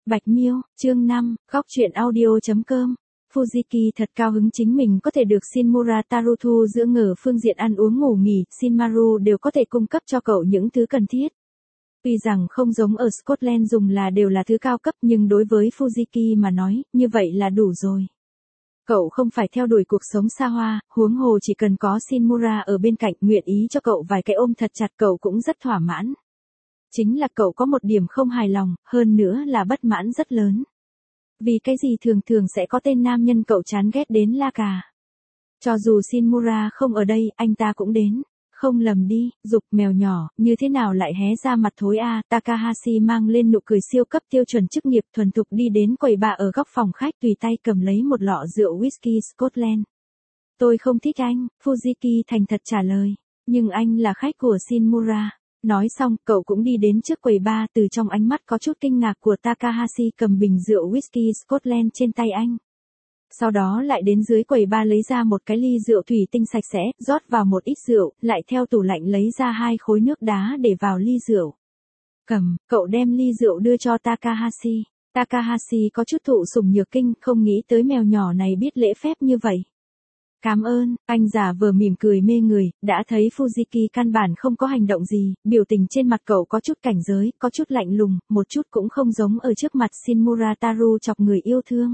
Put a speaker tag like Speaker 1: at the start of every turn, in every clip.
Speaker 1: Bạch Miêu, chương 5, góc truyện audio.com. Fujiki thật cao hứng chính mình có thể được Shinmura Tarutu dưỡng ở phương diện ăn uống ngủ nghỉ, Shinmaru đều có thể cung cấp cho cậu những thứ cần thiết. Tuy rằng không giống ở Scotland dùng đều là thứ cao cấp nhưng đối với Fujiki mà nói, như vậy là đủ rồi. Cậu không phải theo đuổi cuộc sống xa hoa, huống hồ chỉ cần có Shinmura ở bên cạnh nguyện ý cho cậu vài cái ôm thật chặt cậu cũng rất thỏa mãn. Chính là cậu có một điểm không hài lòng, hơn nữa là bất mãn rất lớn. Vì cái gì thường thường sẽ có tên nam nhân cậu chán ghét đến la cà. Cho dù Shinmura không ở đây, anh ta cũng đến. Không lầm đi, dục mèo nhỏ, như thế nào lại hé ra mặt thối a? Takahashi mang lên nụ cười siêu cấp tiêu chuẩn chức nghiệp thuần thục đi đến quầy bar ở góc phòng khách tùy tay cầm lấy một lọ rượu whisky Scotland. Tôi không thích anh, Fujiki thành thật trả lời. Nhưng anh là khách của Shinmura. Nói xong, cậu cũng đi đến trước quầy bar, từ trong ánh mắt có chút kinh ngạc của Takahashi cầm bình rượu whisky Scotland trên tay anh. Sau đó lại đến dưới quầy bar lấy ra một cái ly rượu thủy tinh sạch sẽ, rót vào một ít rượu, lại theo tủ lạnh lấy ra 2 khối nước đá để vào ly rượu. Cậu đem ly rượu đưa cho Takahashi. Takahashi có chút thụ sủng nhược kinh, không nghĩ tới mèo nhỏ này biết lễ phép như vậy. Cảm ơn, anh giả vờ mỉm cười mê người, đã thấy Fujiki căn bản không có hành động gì, biểu tình trên mặt cậu có chút cảnh giới, có chút lạnh lùng, một chút cũng không giống ở trước mặt Shinmura Taru chọc người yêu thương.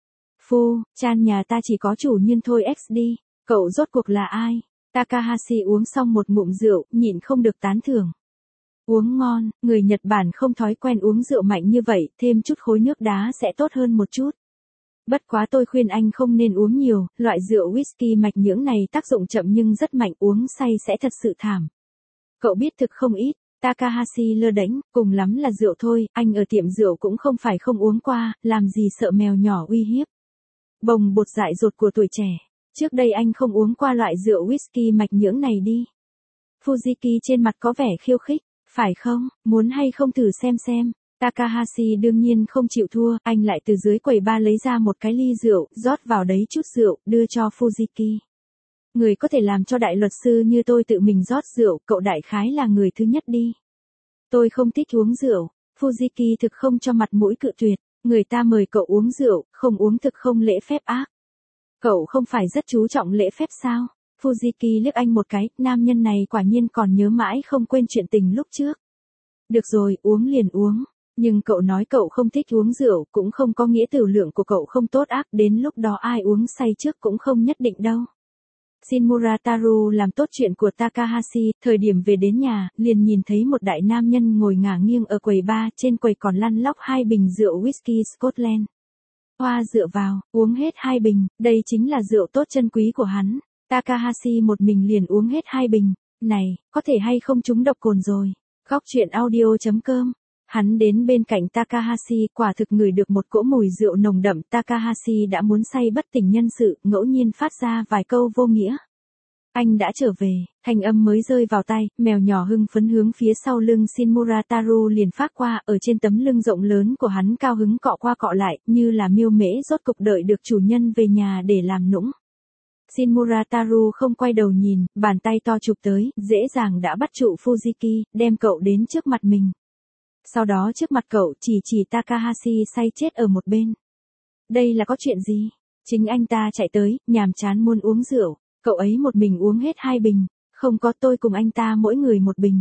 Speaker 1: Chan nhà ta chỉ có chủ nhân thôi XD, cậu rốt cuộc là ai? Takahashi uống xong một ngụm rượu, nhịn không được tán thưởng. Uống ngon, người Nhật Bản không thói quen uống rượu mạnh như vậy, thêm chút khối nước đá sẽ tốt hơn một chút. Bất quá tôi khuyên anh không nên uống nhiều, loại rượu whisky mạch nhưỡng này tác dụng chậm nhưng rất mạnh, uống say sẽ thật sự thảm. Cậu biết thực không ít, Takahashi lơ đễnh, cùng lắm là rượu thôi, anh ở tiệm rượu cũng không phải không uống qua, làm gì sợ mèo nhỏ uy hiếp. Bồng bột dại dột của tuổi trẻ, trước đây anh không uống qua loại rượu whisky mạch nhưỡng này đi. Fujiki trên mặt có vẻ khiêu khích, phải không, muốn hay không thử xem. Takahashi đương nhiên không chịu thua, anh lại từ dưới quầy bar lấy ra một cái ly rượu, rót vào đấy chút rượu, đưa cho Fujiki. Người có thể làm cho đại luật sư như tôi tự mình rót rượu, cậu đại khái là người thứ nhất đi. Tôi không thích uống rượu, Fujiki thực không cho mặt mũi cự tuyệt, người ta mời cậu uống rượu, không uống thực không lễ phép ác. Cậu không phải rất chú trọng lễ phép sao? Fujiki liếc anh một cái, nam nhân này quả nhiên còn nhớ mãi không quên chuyện tình lúc trước. Được rồi, uống liền uống. Nhưng cậu nói cậu không thích uống rượu, cũng không có nghĩa tiểu lượng của cậu không tốt ác, đến lúc đó ai uống say trước cũng không nhất định đâu. Shinmura Taru làm tốt chuyện của Takahashi, thời điểm về đến nhà, liền nhìn thấy một đại nam nhân ngồi ngả nghiêng ở quầy bar, trên quầy còn lăn lóc 2 bình rượu whisky Scotland. Hoa dựa vào, uống hết 2 bình, đây chính là rượu tốt chân quý của hắn. Takahashi một mình liền uống hết 2 bình, này, có thể hay không trúng độc cồn rồi. Góc truyện audio.com. Hắn đến bên cạnh Takahashi, quả thực ngửi được một cỗ mùi rượu nồng đậm, Takahashi đã muốn say bất tỉnh nhân sự, ngẫu nhiên phát ra vài câu vô nghĩa. Anh đã trở về, thanh âm mới rơi vào tai, mèo nhỏ hưng phấn hướng phía sau lưng Shinmura Taru liền phát qua, ở trên tấm lưng rộng lớn của hắn cao hứng cọ qua cọ lại, như là miêu mễ rốt cục đợi được chủ nhân về nhà để làm nũng. Shinmura Taru không quay đầu nhìn, bàn tay to chụp tới, dễ dàng đã bắt trụ Fujiki, đem cậu đến trước mặt mình. Sau đó trước mặt cậu chỉ Takahashi say chết ở một bên. Đây là có chuyện gì? Chính anh ta chạy tới, nhàm chán muốn uống rượu, cậu ấy một mình uống hết 2 bình, không có tôi cùng anh ta mỗi người một bình,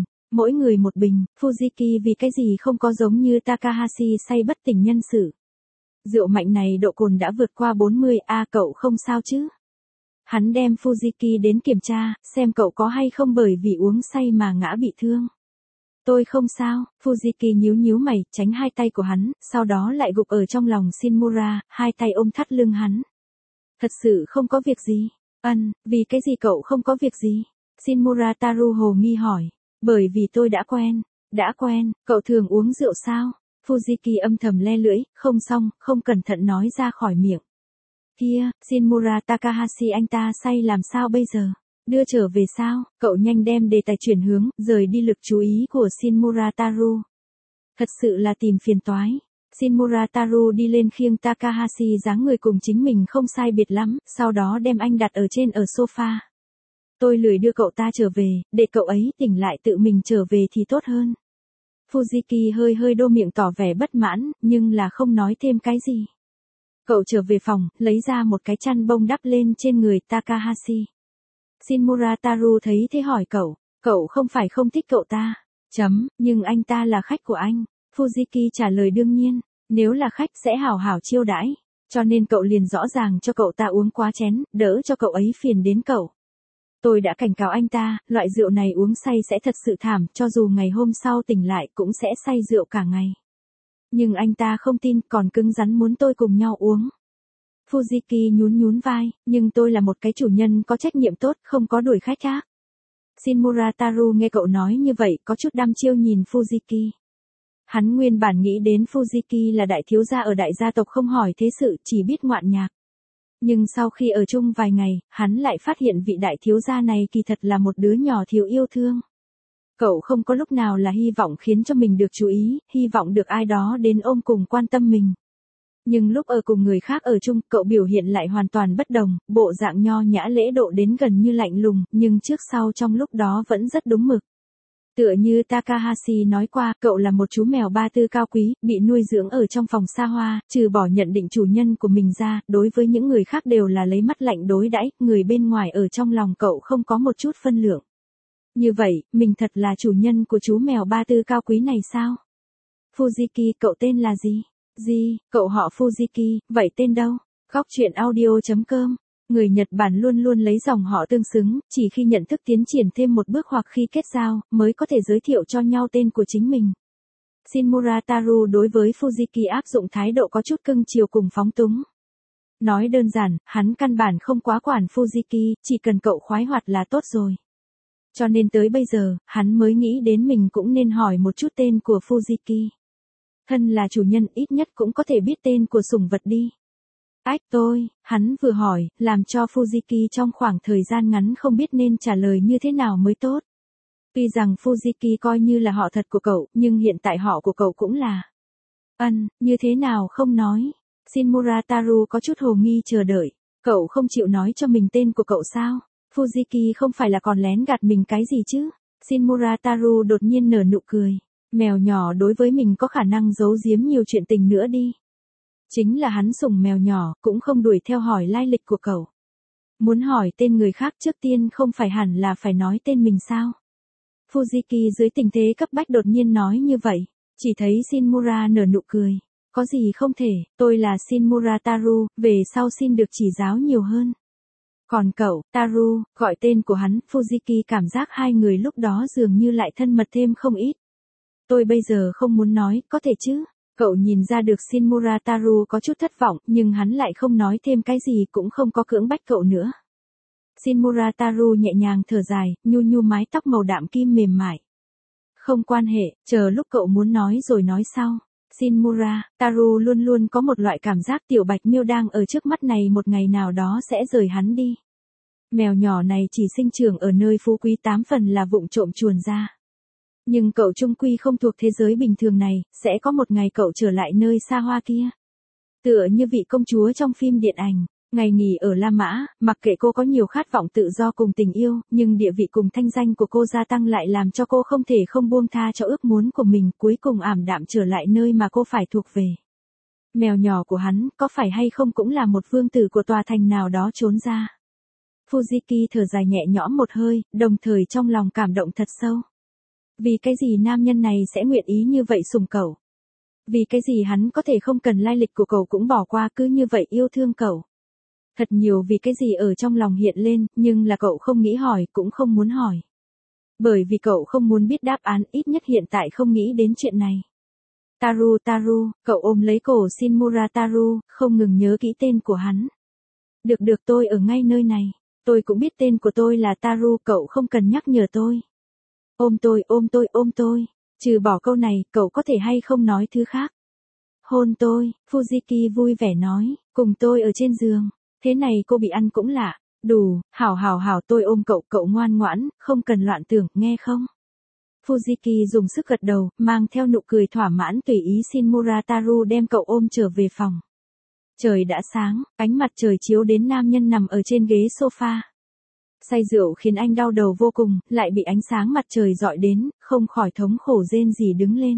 Speaker 1: Fujiki vì cái gì không có giống như Takahashi say bất tỉnh nhân sự. Rượu mạnh này độ cồn đã vượt qua 40, cậu không sao chứ? Hắn đem Fujiki đến kiểm tra, xem cậu có hay không bởi vì uống say mà ngã bị thương. Tôi không sao, Fujiki nhíu mày, tránh 2 tay của hắn, sau đó lại gục ở trong lòng Shinmura, 2 tay ôm thắt lưng hắn. Thật sự không có việc gì. Vì cái gì cậu không có việc gì? Shinmura Taru hồ nghi hỏi. Bởi vì tôi đã quen, cậu thường uống rượu sao? Fujiki âm thầm le lưỡi, không cẩn thận nói ra khỏi miệng. Kia, Shinmura Takahashi anh ta say làm sao bây giờ? Đưa trở về sao? Cậu nhanh đem đề tài chuyển hướng, rời đi lực chú ý của Shinmura Taru. Thật sự là tìm phiền toái. Shinmura Taru đi lên khiêng Takahashi dáng người cùng chính mình không sai biệt lắm, sau đó đem anh đặt ở sofa. Tôi lười đưa cậu ta trở về, để cậu ấy tỉnh lại tự mình trở về thì tốt hơn. Fujiki hơi hơi đô miệng tỏ vẻ bất mãn, nhưng là không nói thêm cái gì. Cậu trở về phòng, lấy ra một cái chăn bông đắp lên trên người Takahashi. Shinmura Taru thấy thế hỏi cậu không phải không thích cậu ta. Nhưng anh ta là khách của anh. Fujiki trả lời đương nhiên, nếu là khách sẽ hảo hảo chiêu đãi. Cho nên cậu liền rõ ràng cho cậu ta uống quá chén, đỡ cho cậu ấy phiền đến cậu. Tôi đã cảnh cáo anh ta, loại rượu này uống say sẽ thật sự thảm, cho dù ngày hôm sau tỉnh lại cũng sẽ say rượu cả ngày. Nhưng anh ta không tin, còn cứng rắn muốn tôi cùng nhau uống. Fujiki nhún vai, nhưng tôi là một cái chủ nhân có trách nhiệm tốt, không có đuổi khách khác. Shinmura Taru nghe cậu nói như vậy, có chút đăm chiêu nhìn Fujiki. Hắn nguyên bản nghĩ đến Fujiki là đại thiếu gia ở đại gia tộc không hỏi thế sự, chỉ biết ngoạn nhạc. Nhưng sau khi ở chung vài ngày, hắn lại phát hiện vị đại thiếu gia này kỳ thật là một đứa nhỏ thiếu yêu thương. Cậu không có lúc nào là hy vọng khiến cho mình được chú ý, hy vọng được ai đó đến ôm cùng quan tâm mình. Nhưng lúc ở cùng người khác ở chung, cậu biểu hiện lại hoàn toàn bất đồng, bộ dạng nho nhã lễ độ đến gần như lạnh lùng, nhưng trước sau trong lúc đó vẫn rất đúng mực. Tựa như Takahashi nói qua, cậu là một chú mèo ba tư cao quý, bị nuôi dưỡng ở trong phòng xa hoa, trừ bỏ nhận định chủ nhân của mình ra, đối với những người khác đều là lấy mắt lạnh đối đãi, người bên ngoài ở trong lòng cậu không có một chút phân lượng. Như vậy, mình thật là chủ nhân của chú mèo ba tư cao quý này sao? Fujiki, cậu tên là gì? Cậu họ Fujiki, vậy tên đâu? Góc truyện audio.com. Người Nhật Bản luôn luôn lấy dòng họ tương xứng, chỉ khi nhận thức tiến triển thêm một bước hoặc khi kết giao, mới có thể giới thiệu cho nhau tên của chính mình. Shinmura Taru đối với Fujiki áp dụng thái độ có chút cưng chiều cùng phóng túng. Nói đơn giản, hắn căn bản không quá quản Fujiki, chỉ cần cậu khoái hoạt là tốt rồi. Cho nên tới bây giờ, hắn mới nghĩ đến mình cũng nên hỏi một chút tên của Fujiki. Thân là chủ nhân ít nhất cũng có thể biết tên của sủng vật đi. Hắn vừa hỏi, làm cho Fujiki trong khoảng thời gian ngắn không biết nên trả lời như thế nào mới tốt. Tuy rằng Fujiki coi như là họ thật của cậu, nhưng hiện tại họ của cậu cũng là. Như thế nào không nói. Shinmura Taru có chút hồ nghi chờ đợi. Cậu không chịu nói cho mình tên của cậu sao? Fujiki không phải là còn lén gạt mình cái gì chứ? Shinmura Taru đột nhiên nở nụ cười. Mèo nhỏ đối với mình có khả năng giấu giếm nhiều chuyện tình nữa đi. Chính là hắn sủng mèo nhỏ, cũng không đuổi theo hỏi lai lịch của cậu. Muốn hỏi tên người khác trước tiên không phải hẳn là phải nói tên mình sao? Fujiki dưới tình thế cấp bách đột nhiên nói như vậy. Chỉ thấy Shinmura nở nụ cười. Có gì không thể, tôi là Shinmura Taru, về sau xin được chỉ giáo nhiều hơn. Còn cậu, Taru, gọi tên của hắn, Fujiki cảm giác hai người lúc đó dường như lại thân mật thêm không ít. Tôi bây giờ không muốn nói, có thể chứ? Cậu nhìn ra được Shinmura Taru có chút thất vọng, nhưng hắn lại không nói thêm cái gì cũng không có cưỡng bách cậu nữa. Shinmura Taru nhẹ nhàng thở dài, nhu mái tóc màu đạm kim mềm mại. Không quan hệ, chờ lúc cậu muốn nói rồi nói sau. Shinmura, Taru luôn luôn có một loại cảm giác tiểu bạch miêu đang ở trước mắt này một ngày nào đó sẽ rời hắn đi. Mèo nhỏ này chỉ sinh trưởng ở nơi phú quý 8 phần là vụng trộm chuồn ra. Nhưng cậu chung quy không thuộc thế giới bình thường này, sẽ có một ngày cậu trở lại nơi xa hoa kia. Tựa như vị công chúa trong phim điện ảnh, ngày nghỉ ở La Mã, mặc kệ cô có nhiều khát vọng tự do cùng tình yêu, nhưng địa vị cùng thanh danh của cô gia tăng lại làm cho cô không thể không buông tha cho ước muốn của mình, cuối cùng ảm đạm trở lại nơi mà cô phải thuộc về. Mèo nhỏ của hắn, có phải hay không cũng là một vương tử của tòa thành nào đó trốn ra. Fujiki thở dài nhẹ nhõm một hơi, đồng thời trong lòng cảm động thật sâu. Vì cái gì nam nhân này sẽ nguyện ý như vậy sủng cậu? Vì cái gì hắn có thể không cần lai lịch của cậu cũng bỏ qua cứ như vậy yêu thương cậu? Thật nhiều vì cái gì ở trong lòng hiện lên, nhưng là cậu không nghĩ hỏi cũng không muốn hỏi. Bởi vì cậu không muốn biết đáp án, ít nhất hiện tại không nghĩ đến chuyện này. Taru, cậu ôm lấy cổ Shinmura Taru, không ngừng nhớ kỹ tên của hắn. Được tôi ở ngay nơi này. Tôi cũng biết tên của tôi là Taru, cậu không cần nhắc nhở tôi. Ôm tôi. Trừ bỏ câu này, cậu có thể hay không nói thứ khác. Hôn tôi, Fujiki vui vẻ nói, cùng tôi ở trên giường. Thế này cô bị ăn cũng lạ. Đủ, hảo tôi ôm cậu ngoan ngoãn, không cần loạn tưởng, nghe không? Fujiki dùng sức gật đầu, mang theo nụ cười thỏa mãn tùy ý Shinmura Taru đem cậu ôm trở về phòng. Trời đã sáng, ánh mặt trời chiếu đến nam nhân nằm ở trên ghế sofa. Say rượu khiến anh đau đầu vô cùng, lại bị ánh sáng mặt trời rọi đến, không khỏi thống khổ rên rỉ đứng lên.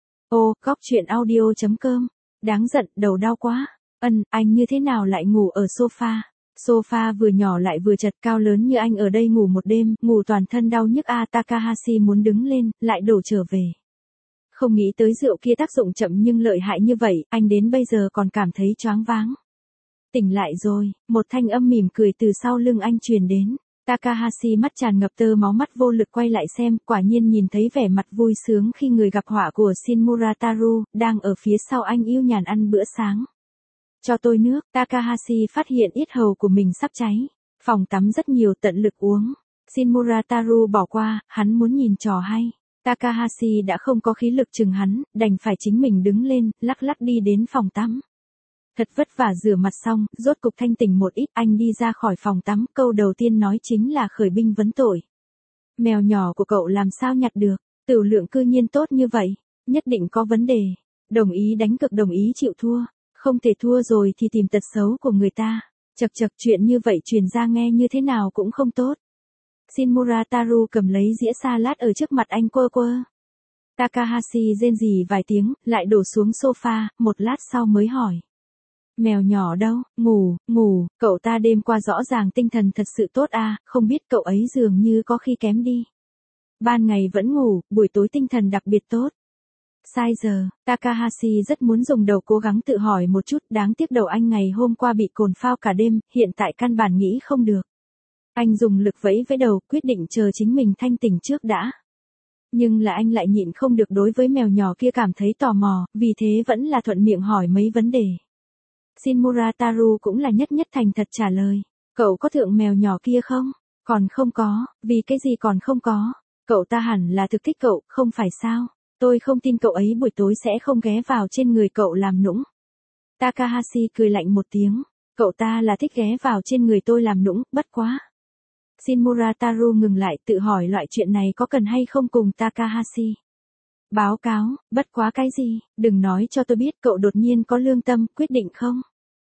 Speaker 1: Ô, góc truyện audio.com. Đáng giận, đầu đau quá. Anh như thế nào lại ngủ ở sofa? Sofa vừa nhỏ lại vừa chật, cao lớn như anh ở đây ngủ một đêm, ngủ toàn thân đau nhức a. Takahashi muốn đứng lên, lại đổ trở về. Không nghĩ tới rượu kia tác dụng chậm nhưng lợi hại như vậy, anh đến bây giờ còn cảm thấy choáng váng. Tỉnh lại rồi, một thanh âm mỉm cười từ sau lưng anh truyền đến. Takahashi mắt tràn ngập tơ máu, mắt vô lực quay lại xem, quả nhiên nhìn thấy vẻ mặt vui sướng khi người gặp họa của Shin Murataru, đang ở phía sau anh yêu nhàn ăn bữa sáng. Cho tôi nước. Takahashi phát hiện yết hầu của mình sắp cháy. Phòng tắm rất nhiều, tận lực uống. Shin Murataru bỏ qua, hắn muốn nhìn trò hay. Takahashi đã không có khí lực chừng hắn, đành phải chính mình đứng lên, lắc lắc đi đến phòng tắm. Thật vất vả rửa mặt xong, rốt cục thanh tỉnh một ít, anh đi ra khỏi phòng tắm, câu đầu tiên nói chính là khởi binh vấn tội. Mèo nhỏ của cậu làm sao nhặt được, tửu lượng cư nhiên tốt như vậy, nhất định có vấn đề. Đồng ý đánh cược, đồng ý chịu thua, không thể thua rồi thì tìm tật xấu của người ta. Chật chật, chuyện như vậy truyền ra nghe như thế nào cũng không tốt. Shin Murataru cầm lấy dĩa salad ở trước mặt anh quơ quơ. Takahashi rên rỉ vài tiếng, lại đổ xuống sofa, một lát sau mới hỏi. Mèo nhỏ đâu? Ngủ, cậu ta đêm qua rõ ràng tinh thần thật sự tốt a, không biết cậu ấy dường như có khi kém đi. Ban ngày vẫn ngủ, buổi tối tinh thần đặc biệt tốt. Sai giờ, Takahashi rất muốn dùng đầu cố gắng tự hỏi một chút, đáng tiếc đầu anh ngày hôm qua bị cồn phao cả đêm, hiện tại căn bản nghĩ không được. Anh dùng lực vẫy với đầu, quyết định chờ chính mình thanh tỉnh trước đã. Nhưng là anh lại nhịn không được đối với mèo nhỏ kia cảm thấy tò mò, vì thế vẫn là thuận miệng hỏi mấy vấn đề. Shin Murataru cũng là nhất thành thật trả lời. Cậu có thượng mèo nhỏ kia không? Còn không có, vì cái gì còn không có? Cậu ta hẳn là thực thích cậu, không phải sao? Tôi không tin cậu ấy buổi tối sẽ không ghé vào trên người cậu làm nũng. Takahashi cười lạnh một tiếng. Cậu ta là thích ghé vào trên người tôi làm nũng, bất quá. Shin Murataru ngừng lại, tự hỏi loại chuyện này có cần hay không cùng Takahashi. Báo cáo, bất quá cái gì, đừng nói cho tôi biết cậu đột nhiên có lương tâm, quyết định không?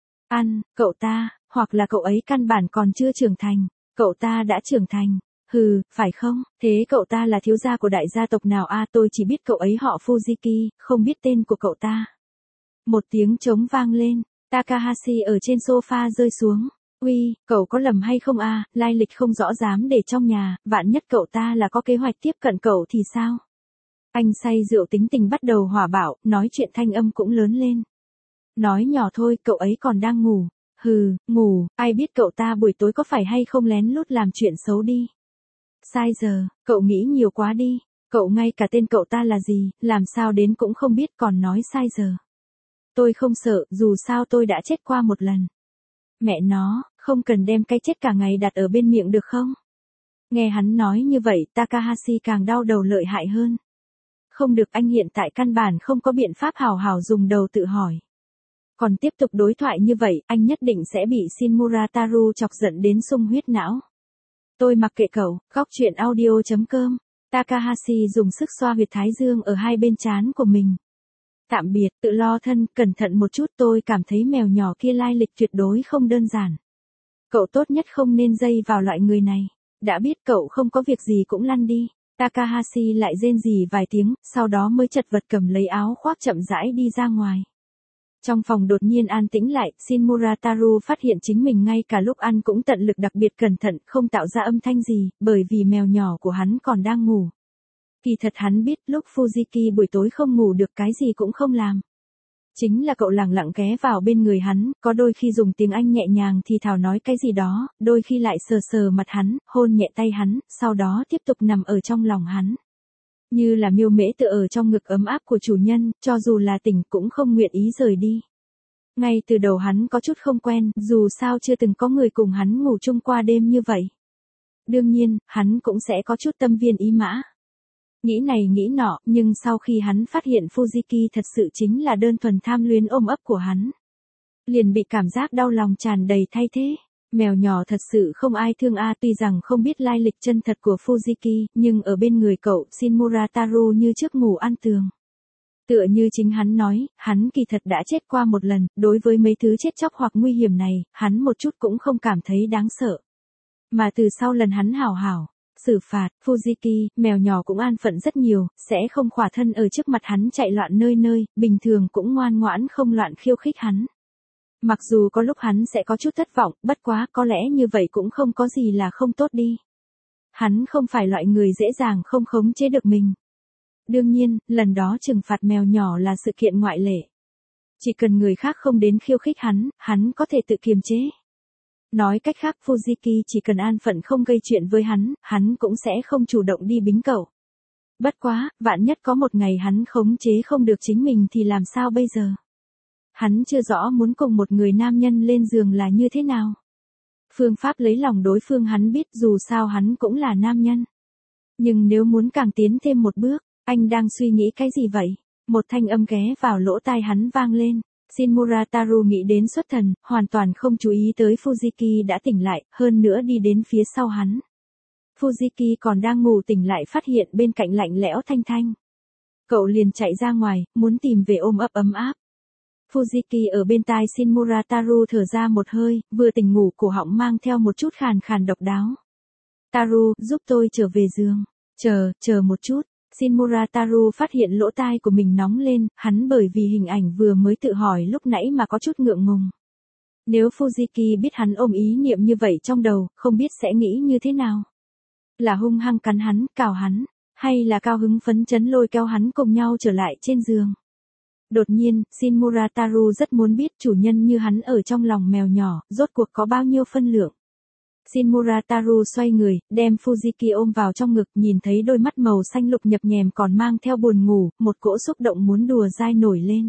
Speaker 1: Cậu ta, hoặc là cậu ấy căn bản còn chưa trưởng thành, cậu ta đã trưởng thành. Hừ, phải không? Thế cậu ta là thiếu gia của đại gia tộc nào a? Tôi chỉ biết cậu ấy họ Fujiki, không biết tên của cậu ta. Một tiếng trống vang lên, Takahashi ở trên sofa rơi xuống. Uy, cậu có lầm hay không a? Lai lịch không rõ dám để trong nhà, vạn nhất cậu ta là có kế hoạch tiếp cận cậu thì sao? Anh say rượu tính tình bắt đầu hỏa bạo, nói chuyện thanh âm cũng lớn lên. Nói nhỏ thôi, cậu ấy còn đang ngủ. Hừ, ngủ, ai biết cậu ta buổi tối có phải hay không lén lút làm chuyện xấu đi. Sai giờ, cậu nghĩ nhiều quá đi, cậu ngay cả tên cậu ta là gì, làm sao đến cũng không biết còn nói sai giờ. Tôi không sợ, dù sao tôi đã chết qua một lần. Mẹ nó, không cần đem cái chết cả ngày đặt ở bên miệng được không? Nghe hắn nói như vậy, Takahashi càng đau đầu lợi hại hơn. Không được, anh hiện tại căn bản không có biện pháp hào hào dùng đầu tự hỏi. Còn tiếp tục đối thoại như vậy, anh nhất định sẽ bị Shin Murataru chọc giận đến sung huyết não. Tôi mặc kệ cậu, góc truyện audio.com. Takahashi dùng sức xoa huyệt thái dương ở hai bên trán của mình. Tạm biệt, tự lo thân, cẩn thận một chút, tôi cảm thấy mèo nhỏ kia lai lịch tuyệt đối không đơn giản. Cậu tốt nhất không nên dây vào loại người này. Đã biết cậu không có việc gì cũng lăn đi. Takahashi lại rên rỉ vài tiếng, sau đó mới chật vật cầm lấy áo khoác chậm rãi đi ra ngoài. Trong phòng đột nhiên an tĩnh lại, Shin Murataru phát hiện chính mình ngay cả lúc ăn cũng tận lực đặc biệt cẩn thận, không tạo ra âm thanh gì, bởi vì mèo nhỏ của hắn còn đang ngủ. Kỳ thật hắn biết lúc Fujiki buổi tối không ngủ được cái gì cũng không làm. Chính là cậu lẳng lặng ghé vào bên người hắn, có đôi khi dùng tiếng Anh nhẹ nhàng thì thào nói cái gì đó, đôi khi lại sờ sờ mặt hắn, hôn nhẹ tay hắn, sau đó tiếp tục nằm ở trong lòng hắn. Như là miêu mễ tựa ở trong ngực ấm áp của chủ nhân, cho dù là tỉnh cũng không nguyện ý rời đi. Ngay từ đầu hắn có chút không quen, dù sao chưa từng có người cùng hắn ngủ chung qua đêm như vậy. Đương nhiên, hắn cũng sẽ có chút tâm viên ý mã. Nghĩ này nghĩ nọ, nhưng sau khi hắn phát hiện Fujiki thật sự chính là đơn thuần tham luyến ôm ấp của hắn. Liền bị cảm giác đau lòng tràn đầy thay thế. Mèo nhỏ thật sự không ai thương a, tuy rằng không biết lai lịch chân thật của Fujiki, nhưng ở bên người cậu, Shin Murataru như trước ngủ an tường. Tựa như chính hắn nói, hắn kỳ thật đã chết qua một lần, đối với mấy thứ chết chóc hoặc nguy hiểm này, hắn một chút cũng không cảm thấy đáng sợ. Mà từ sau lần hắn hảo hảo xử phạt, Fujiki, mèo nhỏ cũng an phận rất nhiều, sẽ không khỏa thân ở trước mặt hắn chạy loạn nơi nơi, bình thường cũng ngoan ngoãn không loạn khiêu khích hắn. Mặc dù có lúc hắn sẽ có chút thất vọng, bất quá có lẽ như vậy cũng không có gì là không tốt đi. Hắn không phải loại người dễ dàng không khống chế được mình. Đương nhiên, lần đó trừng phạt mèo nhỏ là sự kiện ngoại lệ. Chỉ cần người khác không đến khiêu khích hắn có thể tự kiềm chế. Nói cách khác Fujiki chỉ cần an phận không gây chuyện với hắn cũng sẽ không chủ động đi bính cậu. Bất quá, vạn nhất có một ngày hắn khống chế không được chính mình thì làm sao bây giờ? Hắn chưa rõ muốn cùng một người nam nhân lên giường là như thế nào. Phương pháp lấy lòng đối phương hắn biết dù sao hắn cũng là nam nhân. Nhưng nếu muốn càng tiến thêm một bước, anh đang suy nghĩ cái gì vậy? Một thanh âm ghé vào lỗ tai hắn vang lên. Shinmura Taru nghĩ đến xuất thần, hoàn toàn không chú ý tới Fujiki đã tỉnh lại, hơn nữa đi đến phía sau hắn. Fujiki còn đang ngủ tỉnh lại phát hiện bên cạnh lạnh lẽo thanh thanh. Cậu liền chạy ra ngoài, muốn tìm về ôm ấp ấm áp. Fujiki ở bên tai Shinmura Taru thở ra một hơi, vừa tỉnh ngủ cổ họng mang theo một chút khàn khàn độc đáo. Taru, giúp tôi trở về giường. Chờ một chút. Shinmura Taru phát hiện lỗ tai của mình nóng lên, hắn bởi vì hình ảnh vừa mới tự hỏi lúc nãy mà có chút ngượng ngùng. Nếu Fujiki biết hắn ôm ý niệm như vậy trong đầu, không biết sẽ nghĩ như thế nào. Là hung hăng cắn hắn, cào hắn, hay là cao hứng phấn chấn lôi kéo hắn cùng nhau trở lại trên giường. Đột nhiên, Shinmura Taru rất muốn biết chủ nhân như hắn ở trong lòng mèo nhỏ, rốt cuộc có bao nhiêu phân lượng. Shinmura Taru xoay người, đem Fujiki ôm vào trong ngực, nhìn thấy đôi mắt màu xanh lục nhập nhèm còn mang theo buồn ngủ, một cỗ xúc động muốn đùa dai nổi lên.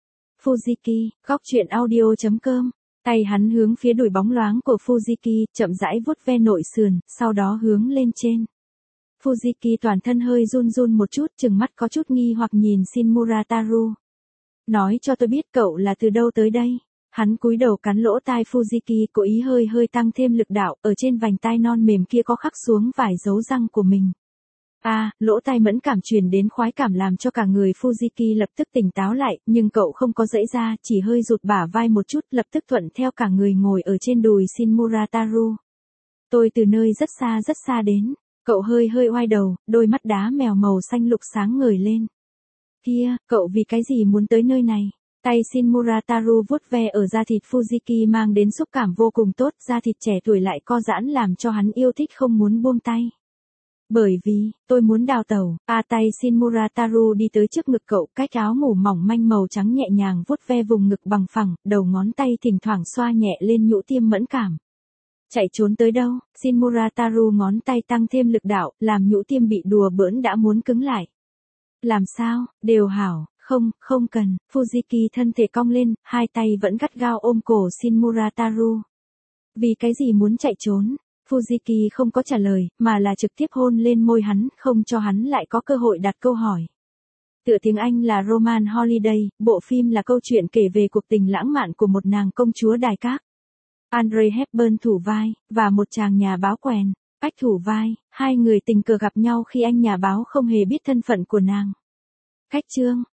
Speaker 1: Fujiki, góc truyện audio.com. Tay hắn hướng phía đùi bóng loáng của Fujiki, chậm rãi vuốt ve nội sườn, sau đó hướng lên trên. Fujiki toàn thân hơi run run một chút, trừng mắt có chút nghi hoặc nhìn Shinmura Taru. Nói cho tôi biết cậu là từ đâu tới đây. Hắn cúi đầu cắn lỗ tai Fujiki, cố ý hơi tăng thêm lực đạo, ở trên vành tai non mềm kia có khắc xuống vài dấu răng của mình. Lỗ tai mẫn cảm truyền đến khoái cảm làm cho cả người Fujiki lập tức tỉnh táo lại, nhưng cậu không có giãy ra, chỉ hơi rụt bả vai một chút, lập tức thuận theo cả người ngồi ở trên đùi Shinmura Taru. Tôi từ nơi rất xa đến. Cậu hơi oai đầu, đôi mắt đá mèo màu xanh lục sáng ngời lên. Kia, cậu vì cái gì muốn tới nơi này? Tay Shinmura Taru vuốt ve ở da thịt Fujiki mang đến xúc cảm vô cùng tốt, da thịt trẻ tuổi lại co giãn làm cho hắn yêu thích không muốn buông tay. Bởi vì, tôi muốn đào tẩu. Tay Shinmura Taru đi tới trước ngực cậu, cách áo ngủ mỏng manh màu trắng nhẹ nhàng vuốt ve vùng ngực bằng phẳng, đầu ngón tay thỉnh thoảng xoa nhẹ lên nhũ tiêm mẫn cảm. Chạy trốn tới đâu? Shinmura Taru ngón tay tăng thêm lực đạo, làm nhũ tiêm bị đùa bỡn đã muốn cứng lại. Làm sao, đều hảo. Không cần. Fujiki thân thể cong lên, hai tay vẫn gắt gao ôm cổ Shinmura Taru. Vì cái gì muốn chạy trốn? Fujiki không có trả lời, mà là trực tiếp hôn lên môi hắn, không cho hắn lại có cơ hội đặt câu hỏi. Tựa tiếng Anh là Roman Holiday, bộ phim là câu chuyện kể về cuộc tình lãng mạn của một nàng công chúa đài các. Audrey Hepburn thủ vai, và một chàng nhà báo quèn, Ách thủ vai, hai người tình cờ gặp nhau khi anh nhà báo không hề biết thân phận của nàng. Khách chương.